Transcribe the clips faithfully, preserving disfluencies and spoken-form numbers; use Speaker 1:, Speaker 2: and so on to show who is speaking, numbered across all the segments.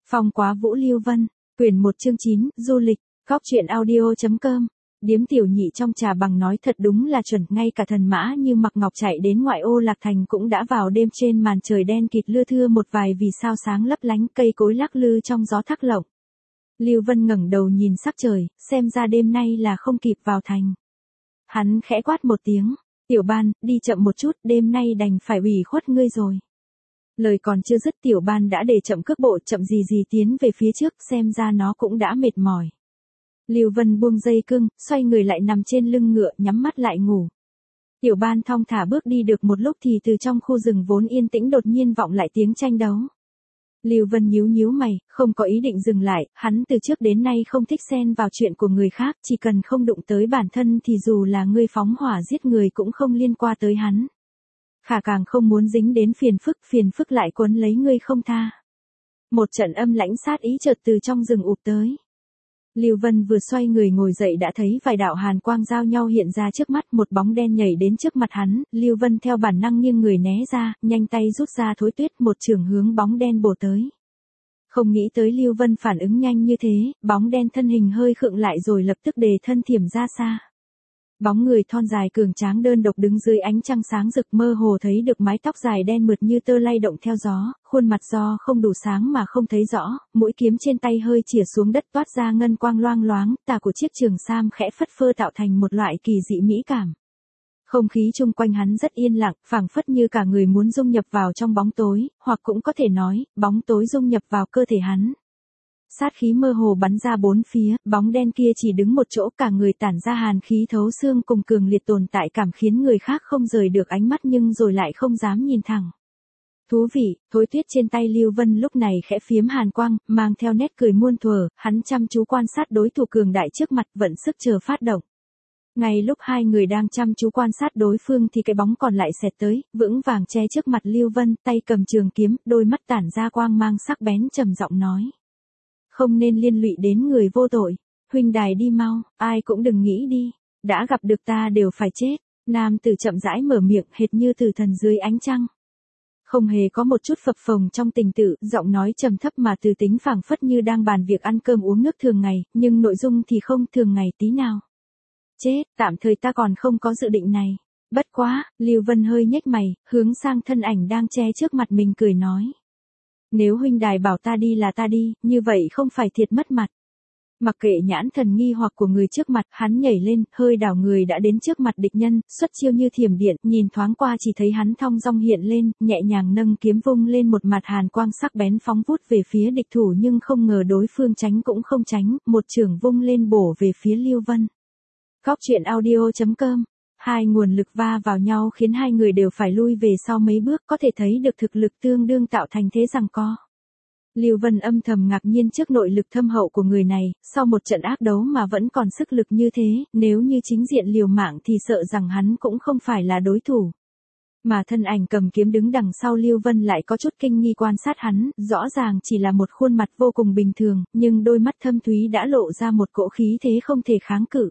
Speaker 1: Phong Quá Vũ Lưu Vân, quyển một chương chín, du lịch, góc truyện audio.com. Điếm tiểu nhị trong trà bằng nói thật đúng là chuẩn, ngay cả thần mã như Mặc Ngọc chạy đến ngoại ô Lạc Thành cũng đã vào đêm, trên màn trời đen kịt lưa thưa một vài vì sao sáng lấp lánh, cây cối lắc lư trong gió thác lộng. Lưu Vân ngẩng đầu nhìn sắc trời, xem ra đêm nay là không kịp vào thành. Hắn khẽ quát một tiếng, Tiểu Ban, đi chậm một chút, đêm nay đành phải ủy khuất ngươi rồi. Lời còn chưa dứt, Tiểu Ban đã để chậm cước bộ, chậm gì gì tiến về phía trước, xem ra nó cũng đã mệt mỏi. Lưu Vân buông dây cương, xoay người lại nằm trên lưng ngựa, nhắm mắt lại ngủ. Tiểu Ban thong thả bước đi được một lúc thì từ trong khu rừng vốn yên tĩnh đột nhiên vọng lại tiếng tranh đấu. Lưu Vân nhíu nhíu mày, không có ý định dừng lại, hắn từ trước đến nay không thích xen vào chuyện của người khác, chỉ cần không đụng tới bản thân thì dù là ngươi phóng hỏa giết người cũng không liên quan tới hắn. Khả càng không muốn dính đến phiền phức, phiền phức lại quấn lấy ngươi không tha. Một trận âm lãnh sát ý chợt từ trong rừng ụp tới. Lưu Vân vừa xoay người ngồi dậy đã thấy vài đạo hàn quang giao nhau hiện ra trước mắt, một bóng đen nhảy đến trước mặt hắn, Lưu Vân theo bản năng nghiêng người né ra, nhanh tay rút ra thối tuyết, một chưởng hướng bóng đen bổ tới. Không nghĩ tới Lưu Vân phản ứng nhanh như thế, bóng đen thân hình hơi khựng lại rồi lập tức đề thân thiểm ra xa. Bóng người thon dài cường tráng đơn độc đứng dưới ánh trăng sáng rực, mơ hồ thấy được mái tóc dài đen mượt như tơ lay động theo gió, khuôn mặt do không đủ sáng mà không thấy rõ, mũi kiếm trên tay hơi chĩa xuống đất toát ra ngân quang loang loáng, tà của chiếc trường sam khẽ phất phơ tạo thành một loại kỳ dị mỹ cảm. Không khí chung quanh hắn rất yên lặng, phảng phất như cả người muốn dung nhập vào trong bóng tối, hoặc cũng có thể nói, bóng tối dung nhập vào cơ thể hắn. Sát khí mơ hồ bắn ra bốn phía, bóng đen kia chỉ đứng một chỗ, cả người tản ra hàn khí thấu xương cùng cường liệt tồn tại cảm khiến người khác không rời được ánh mắt nhưng rồi lại không dám nhìn thẳng. Thú vị, thối tuyết trên tay Lưu Vân lúc này khẽ phiếm hàn quang, mang theo nét cười muôn thuở, hắn chăm chú quan sát đối thủ cường đại trước mặt, vận sức chờ phát động. Ngay lúc hai người đang chăm chú quan sát đối phương thì cái bóng còn lại xẹt tới, vững vàng che trước mặt Lưu Vân, tay cầm trường kiếm, đôi mắt tản ra quang mang sắc bén, trầm giọng nói. Không nên liên lụy đến người vô tội, huynh đài đi mau, ai cũng đừng nghĩ đi, đã gặp được ta đều phải chết. Nam tử chậm rãi mở miệng, hệt như tử thần dưới ánh trăng. Không hề có một chút phập phồng trong tình tự, giọng nói trầm thấp mà từ tính phảng phất như đang bàn việc ăn cơm uống nước thường ngày, nhưng nội dung thì không thường ngày tí nào. Chết, tạm thời ta còn không có dự định này. Bất quá, Lưu Vân hơi nhếch mày, hướng sang thân ảnh đang che trước mặt mình cười nói. Nếu huynh đài bảo ta đi là ta đi, như vậy không phải thiệt mất mặt. Mặc kệ nhãn thần nghi hoặc của người trước mặt, hắn nhảy lên, hơi đảo người đã đến trước mặt địch nhân, xuất chiêu như thiểm điện, nhìn thoáng qua chỉ thấy hắn thong dong hiện lên, nhẹ nhàng nâng kiếm vung lên, một mặt hàn quang sắc bén phóng vút về phía địch thủ nhưng không ngờ đối phương tránh cũng không tránh, một chưởng vung lên bổ về phía Lưu Vân. Góc truyện audio.com. Hai nguồn lực va vào nhau khiến hai người đều phải lui về sau mấy bước, có thể thấy được thực lực tương đương tạo thành thế giằng co. Lưu Vân âm thầm ngạc nhiên trước nội lực thâm hậu của người này, sau một trận ác đấu mà vẫn còn sức lực như thế, nếu như chính diện liều mạng thì sợ rằng hắn cũng không phải là đối thủ. Mà thân ảnh cầm kiếm đứng đằng sau Lưu Vân lại có chút kinh nghi quan sát hắn, rõ ràng chỉ là một khuôn mặt vô cùng bình thường, nhưng đôi mắt thâm thúy đã lộ ra một cỗ khí thế không thể kháng cự.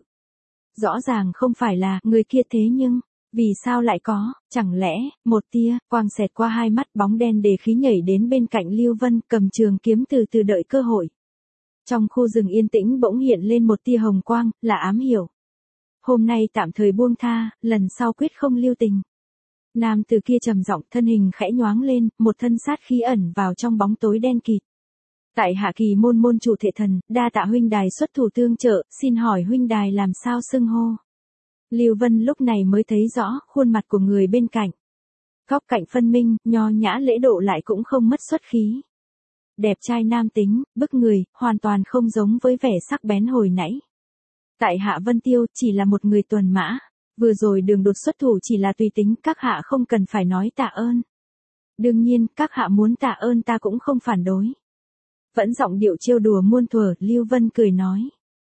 Speaker 1: Rõ ràng không phải là người kia thế nhưng, vì sao lại có, chẳng lẽ, một tia, quang xẹt qua hai mắt, bóng đen đề khí nhảy đến bên cạnh Lưu Vân, cầm trường kiếm từ từ đợi cơ hội. Trong khu rừng yên tĩnh bỗng hiện lên một tia hồng quang, là ám hiểu. Hôm nay tạm thời buông tha, lần sau quyết không lưu tình. Nam từ kia trầm giọng, thân hình khẽ nhoáng lên, một thân sát khí ẩn vào trong bóng tối đen kịt. Tại hạ Kỳ môn môn chủ Thệ Thần, đa tạ huynh đài xuất thủ tương trợ, xin hỏi huynh đài làm sao xưng hô. Lưu Vân lúc này mới thấy rõ khuôn mặt của người bên cạnh. Góc cạnh phân minh, nho nhã lễ độ lại cũng không mất xuất khí. Đẹp trai nam tính, bức người, hoàn toàn không giống với vẻ sắc bén hồi nãy. Tại hạ Vân Tiêu chỉ là một người tuần mã, vừa rồi đường đột xuất thủ chỉ là tùy tính, các hạ không cần phải nói tạ ơn. Đương nhiên, các hạ muốn tạ ơn ta cũng không phản đối. Vẫn giọng điệu trêu đùa muôn thuở, Lưu Vân cười nói.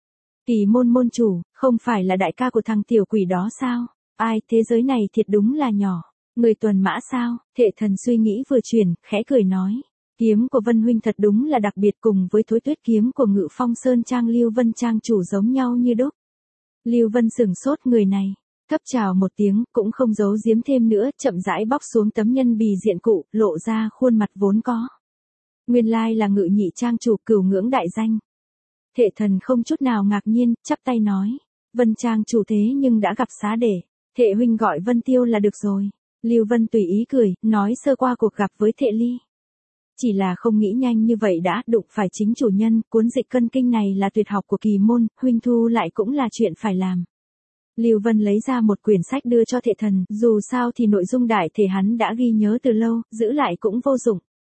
Speaker 1: Kỳ môn môn chủ, không phải là đại ca của thằng tiểu quỷ đó sao? Ai, thế giới này thiệt đúng là nhỏ. Người tuần mã sao? Thệ Thần suy nghĩ vừa chuyển, khẽ cười nói. Kiếm của Vân huynh thật đúng là đặc biệt, cùng với thối tuyết kiếm của Ngự Phong Sơn Trang Lưu Vân Trang chủ giống nhau như đúc. Lưu Vân sửng sốt, người này. Thấp chào một tiếng, cũng không giấu giếm thêm nữa, chậm rãi bóc xuống tấm nhân bì diện cụ, lộ ra khuôn mặt vốn có. Nguyên lai là Ngự Nhị trang chủ Cửu Ngưỡng đại danh. Thệ Thần không chút nào ngạc nhiên, chắp tay nói. Vân trang chủ thế nhưng đã gặp xá để. Thệ huynh gọi Vân Tiêu là được rồi. Lưu Vân tùy ý cười, nói sơ qua cuộc gặp với Thệ Ly. Chỉ là không nghĩ nhanh như vậy đã đụng phải chính chủ nhân, cuốn dịch cân kinh này là tuyệt học của kỳ môn, huynh thu lại cũng là chuyện phải làm. Lưu Vân lấy ra một quyển sách đưa cho Thệ Thần, dù sao thì nội dung đại thể hắn đã ghi nhớ từ lâu, giữ lại cũng vô dụng.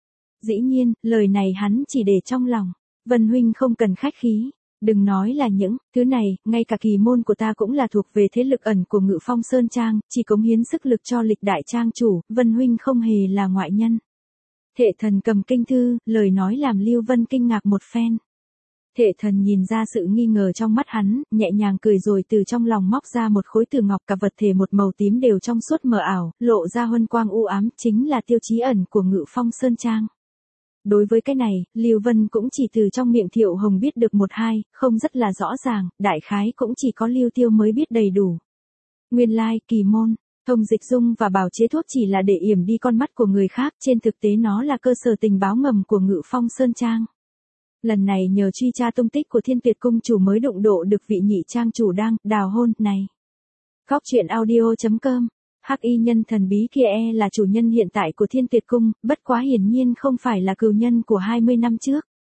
Speaker 1: Dĩ nhiên, lời này hắn chỉ để trong lòng. Vân huynh không cần khách khí. Đừng nói là những thứ này, ngay cả kỳ môn của ta cũng là thuộc về thế lực ẩn của Ngự Phong Sơn Trang, chỉ cống hiến sức lực cho lịch đại trang chủ, Vân huynh không hề là ngoại nhân. Thệ Thần cầm kinh thư, lời nói làm Lưu Vân kinh ngạc một phen. Thệ Thần nhìn ra sự nghi ngờ trong mắt hắn, nhẹ nhàng cười rồi từ trong lòng móc ra một khối từ ngọc, cả vật thể một màu tím đều trong suốt mờ ảo, lộ ra huân quang u ám, chính là tiêu chí ẩn của Ngự Phong Sơn Trang. Đối với cái này, Lưu Vân cũng chỉ từ trong miệng Thiệu Hồng biết được một hai, không rất là rõ ràng, đại khái cũng chỉ có Lưu Tiêu mới biết đầy đủ. Nguyên lai, kỳ môn, thông dịch dung và bào chế thuốc chỉ là để yểm đi con mắt của người khác, trên thực tế nó là cơ sở tình báo ngầm của Ngự Phong Sơn Trang. Lần này nhờ truy tra tung tích của Thiên Tuyệt cung chủ mới đụng độ được vị nhị trang chủ đang đào hôn này. Góc truyện audio chấm com. Hắc y nhân thần bí kia e là chủ nhân hiện tại của Thiên Tuyệt cung, bất quá hiển nhiên không phải là cừu nhân của hai mươi năm trước.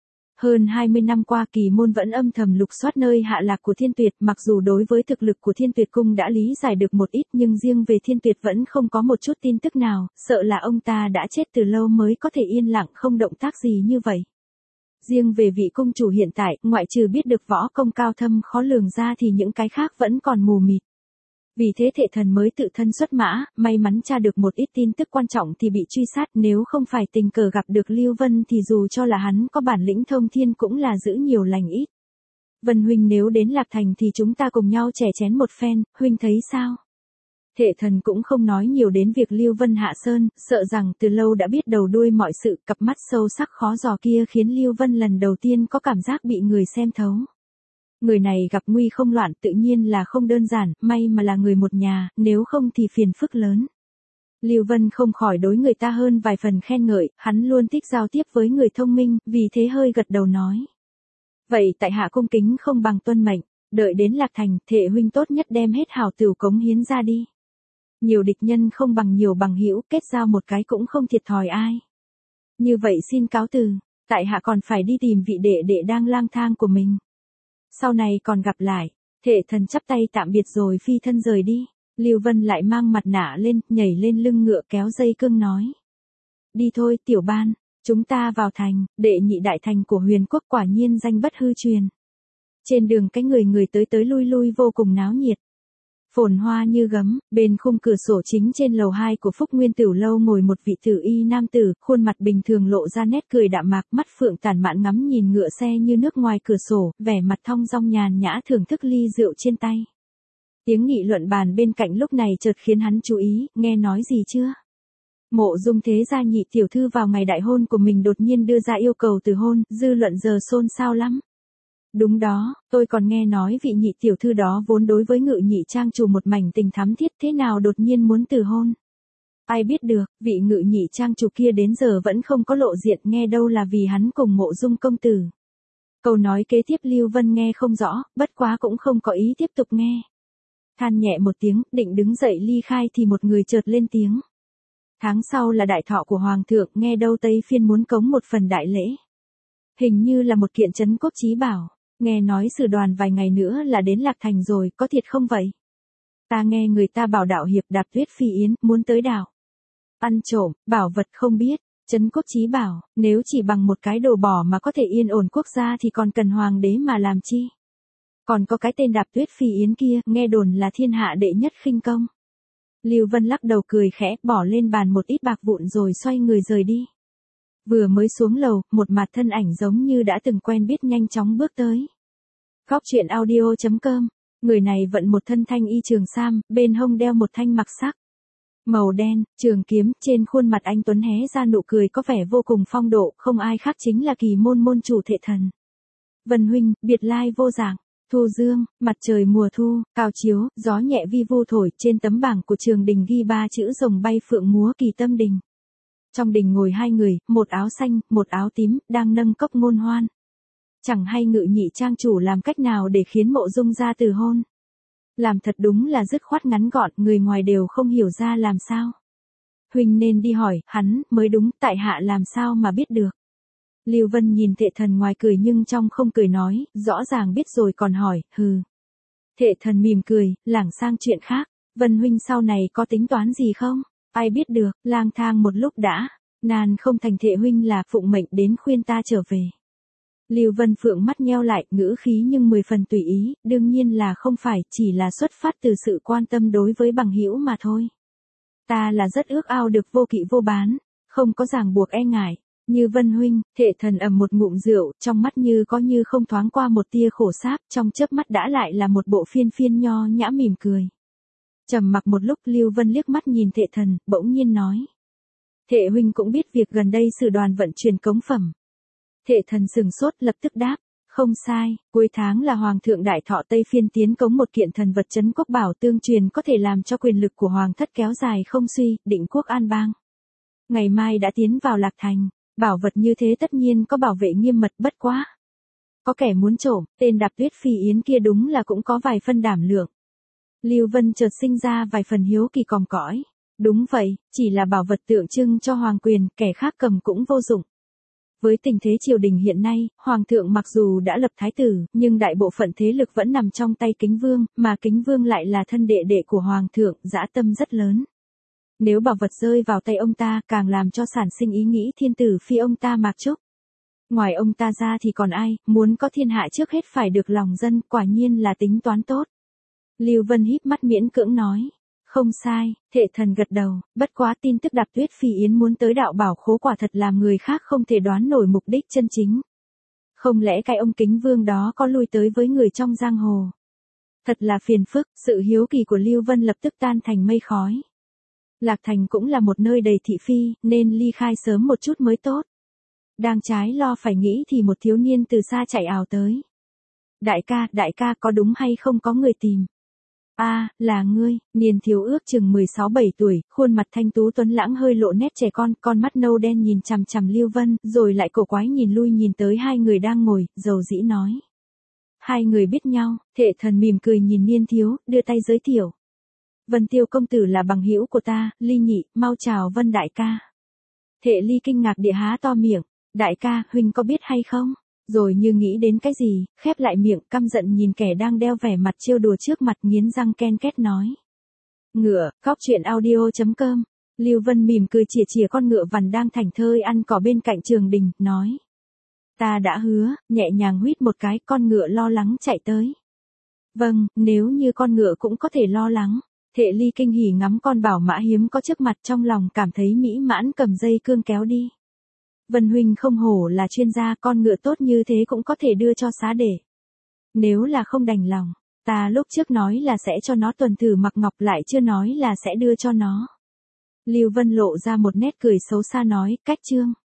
Speaker 1: Hơn hai mươi năm qua kỳ môn vẫn âm thầm lục soát nơi hạ lạc của Thiên Tuyệt, mặc dù đối với thực lực của Thiên Tuyệt cung đã lý giải được một ít nhưng riêng về Thiên Tuyệt vẫn không có một chút tin tức nào, sợ là ông ta đã chết từ lâu mới có thể yên lặng không động tác gì như vậy. Riêng về vị cung chủ hiện tại, ngoại trừ biết được võ công cao thâm khó lường ra thì những cái khác vẫn còn mù mịt. Vì thế Thệ Thần mới tự thân xuất mã, may mắn tra được một ít tin tức quan trọng thì bị truy sát, nếu không phải tình cờ gặp được Lưu Vân thì dù cho là hắn có bản lĩnh thông thiên cũng là giữ nhiều lành ít. Vân huynh nếu đến Lạc Thành thì chúng ta cùng nhau chè chén một phen, huynh thấy sao? Thệ Thần cũng không nói nhiều đến việc Lưu Vân hạ sơn, sợ rằng từ lâu đã biết đầu đuôi mọi sự, cặp mắt sâu sắc khó dò kia khiến Lưu Vân lần đầu tiên có cảm giác bị người xem thấu. Người này gặp nguy không loạn tự nhiên là không đơn giản, may mà là người một nhà, nếu không thì phiền phức lớn. Lưu Vân không khỏi đối người ta hơn vài phần khen ngợi, hắn luôn thích giao tiếp với người thông minh, vì thế hơi gật đầu nói. Vậy tại hạ cung kính không bằng tuân mệnh, đợi đến Lạc Thành, Thệ huynh tốt nhất đem hết hào tửu cống hiến ra đi. Nhiều địch nhân không bằng nhiều bằng hữu, kết giao một cái cũng không thiệt thòi ai. Như vậy xin cáo từ, tại hạ còn phải đi tìm vị đệ đệ đang lang thang của mình. Sau này còn gặp lại. Thệ Thần chắp tay tạm biệt rồi phi thân rời đi. Lưu Vân lại mang mặt nạ lên, nhảy lên lưng ngựa kéo dây cương nói. Đi thôi tiểu ban, chúng ta vào thành, đệ nhị đại thành của Huyền Quốc quả nhiên danh bất hư truyền. Trên đường cái người người tới tới lui lui vô cùng náo nhiệt. Phồn hoa như gấm, bên khung cửa sổ chính trên lầu hai của Phúc Nguyên Tửu lâu ngồi một vị tử y nam tử, khuôn mặt bình thường lộ ra nét cười đạm mạc, mắt phượng tản mạn ngắm nhìn ngựa xe như nước ngoài cửa sổ, vẻ mặt thong dong nhàn nhã thưởng thức ly rượu trên tay. Tiếng nghị luận bàn bên cạnh lúc này chợt khiến hắn chú ý, nghe nói gì chưa? Mộ Dung thế gia nhị tiểu thư vào ngày đại hôn của mình đột nhiên đưa ra yêu cầu từ hôn, dư luận giờ xôn xao lắm. Đúng đó, tôi còn nghe nói vị nhị tiểu thư đó vốn đối với Ngự Nhị trang chủ một mảnh tình thắm thiết, thế nào đột nhiên muốn từ hôn. Ai biết được, vị Ngự Nhị trang chủ kia đến giờ vẫn không có lộ diện, nghe đâu là vì hắn cùng Mộ Dung công tử. Câu nói kế tiếp Lưu Vân nghe không rõ, bất quá cũng không có ý tiếp tục nghe. Than nhẹ một tiếng, định đứng dậy ly khai thì một người chợt lên tiếng. Tháng sau là đại thọ của Hoàng thượng, nghe đâu Tây Phiên muốn cống một phần đại lễ. Hình như là một kiện trấn quốc chí bảo. Nghe nói sử đoàn vài ngày nữa là đến Lạc Thành rồi, có thiệt không vậy? Ta nghe người ta bảo đạo hiệp Đạp Tuyết Phi Yến, muốn tới đảo. Ăn trộm, bảo vật không biết, trấn quốc chí bảo, nếu chỉ bằng một cái đồ bỏ mà có thể yên ổn quốc gia thì còn cần hoàng đế mà làm chi? Còn có cái tên Đạp Tuyết Phi Yến kia, nghe đồn là thiên hạ đệ nhất khinh công. Lưu Vân lắc đầu cười khẽ, bỏ lên bàn một ít bạc vụn rồi xoay người rời đi. Vừa mới xuống lầu, một mặt thân ảnh giống như đã từng quen biết nhanh chóng bước tới. Góc truyện audio chấm com. Người này vận một thân thanh y trường sam, bên hông đeo một thanh mặc sắc màu đen, trường kiếm, trên khuôn mặt anh tuấn hé ra nụ cười có vẻ vô cùng phong độ, không ai khác chính là Kỳ môn môn chủ Thệ Thần. Vân huynh, biệt lai vô dạng. Thu dương, mặt trời mùa thu, cao chiếu, gió nhẹ vi vu thổi, trên tấm bảng của trường đình ghi ba chữ rồng bay phượng múa Kỳ tâm đình. Trong đình ngồi hai người, một áo xanh, một áo tím, đang nâng cốc ngôn hoan. Chẳng hay Ngự Nhị trang chủ làm cách nào để khiến Mộ Dung ra từ hôn. Làm thật đúng là dứt khoát ngắn gọn, người ngoài đều không hiểu ra làm sao. Huynh nên đi hỏi, hắn, mới đúng, tại hạ làm sao mà biết được. Lưu Vân nhìn Thệ Thần ngoài cười nhưng trong không cười nói, rõ ràng biết rồi còn hỏi, hừ. Thệ Thần mỉm cười, lảng sang chuyện khác, Vân huynh sau này có tính toán gì không? Ai biết được, lang thang một lúc đã, nan không thành Thệ huynh là phụng mệnh đến khuyên ta trở về. Lưu Vân Phượng mắt nheo lại, ngữ khí nhưng mười phần tùy ý, đương nhiên là không phải, chỉ là xuất phát từ sự quan tâm đối với bằng hữu mà thôi. Ta là rất ước ao được vô kỵ vô bán, không có ràng buộc e ngại. Như Vân huynh, Thệ Thần ầm một ngụm rượu, trong mắt như có như không thoáng qua một tia khổ sáp, trong chớp mắt đã lại là một bộ phiên phiên nho nhã mỉm cười. Trầm mặc một lúc, Lưu Vân liếc mắt nhìn Thệ Thần, bỗng nhiên nói: Thệ huynh cũng biết việc gần đây Sử Đoàn vận chuyển cống phẩm. Thệ Thần sừng sốt, lập tức đáp: Không sai, cuối tháng là Hoàng thượng Đại Thọ Tây Phiên tiến cống một kiện thần vật trấn quốc bảo tương truyền có thể làm cho quyền lực của Hoàng thất kéo dài không suy, định quốc an bang. Ngày mai đã tiến vào Lạc Thành. Bảo vật như thế tất nhiên có bảo vệ nghiêm mật, bất quá. Có kẻ muốn trộm, tên Đạp Tuyết Phi Yến kia đúng là cũng có vài phân đảm lượng. Lưu Vân chợt sinh ra vài phần hiếu kỳ còm cõi. Đúng vậy, chỉ là bảo vật tượng trưng cho hoàng quyền, kẻ khác cầm cũng vô dụng. Với tình thế triều đình hiện nay, Hoàng thượng mặc dù đã lập thái tử, nhưng đại bộ phận thế lực vẫn nằm trong tay Kính Vương, mà Kính Vương lại là thân đệ đệ của Hoàng thượng, dã tâm rất lớn. Nếu bảo vật rơi vào tay ông ta, càng làm cho sản sinh ý nghĩ thiên tử phi ông ta Mạc Trúc. Ngoài ông ta ra thì còn ai, muốn có thiên hạ trước hết phải được lòng dân, quả nhiên là tính toán tốt. Lưu Vân híp mắt miễn cưỡng nói. Không sai, Thệ Thần gật đầu, bất quá tin tức Đạp Tuyết Phi Yến muốn tới đạo bảo khố quả thật làm người khác không thể đoán nổi mục đích chân chính. Không lẽ cái ông Kính Vương đó có lui tới với người trong giang hồ? Thật là phiền phức, sự hiếu kỳ của Lưu Vân lập tức tan thành mây khói. Lạc Thành cũng là một nơi đầy thị phi, nên ly khai sớm một chút mới tốt. Đang trái lo phải nghĩ thì một thiếu niên từ xa chạy ào tới. Đại ca, đại ca có đúng hay không có người tìm? A, à, là ngươi, niên thiếu ước chừng mười sáu bảy tuổi, khuôn mặt thanh tú tuấn lãng hơi lộ nét trẻ con, con mắt nâu đen nhìn chằm chằm Lưu Vân, rồi lại cổ quái nhìn lui nhìn tới hai người đang ngồi, dầu dĩ nói. Hai người biết nhau, Thệ Thần mỉm cười nhìn niên thiếu, đưa tay giới thiệu. Vân Tiêu công tử là bằng hữu của ta, Ly nhị, mau chào Vân đại ca. Thệ Ly kinh ngạc địa há to miệng, đại ca, huynh có biết hay không? Rồi như nghĩ đến cái gì, khép lại miệng, căm giận nhìn kẻ đang đeo vẻ mặt trêu đùa trước mặt, nghiến răng ken két nói. Ngựa, cóc truyện audio chấm com. Lưu Vân mỉm cười chìa chìa con ngựa vằn đang thảnh thơi ăn cỏ bên cạnh trường đình, nói. Ta đã hứa, nhẹ nhàng huýt một cái, con ngựa lo lắng chạy tới. Vâng, nếu như con ngựa cũng có thể lo lắng. Thệ Ly kinh hỉ ngắm con bảo mã hiếm có trước mặt, trong lòng cảm thấy mỹ mãn, cầm dây cương kéo đi. Vân huynh không hổ là chuyên gia, con ngựa tốt như thế cũng có thể đưa cho xá để. Nếu là không đành lòng, ta lúc trước nói là sẽ cho nó tuần thử mặc ngọc, lại chưa nói là sẽ đưa cho nó. Lưu Vân lộ ra một nét cười xấu xa nói, cách chương.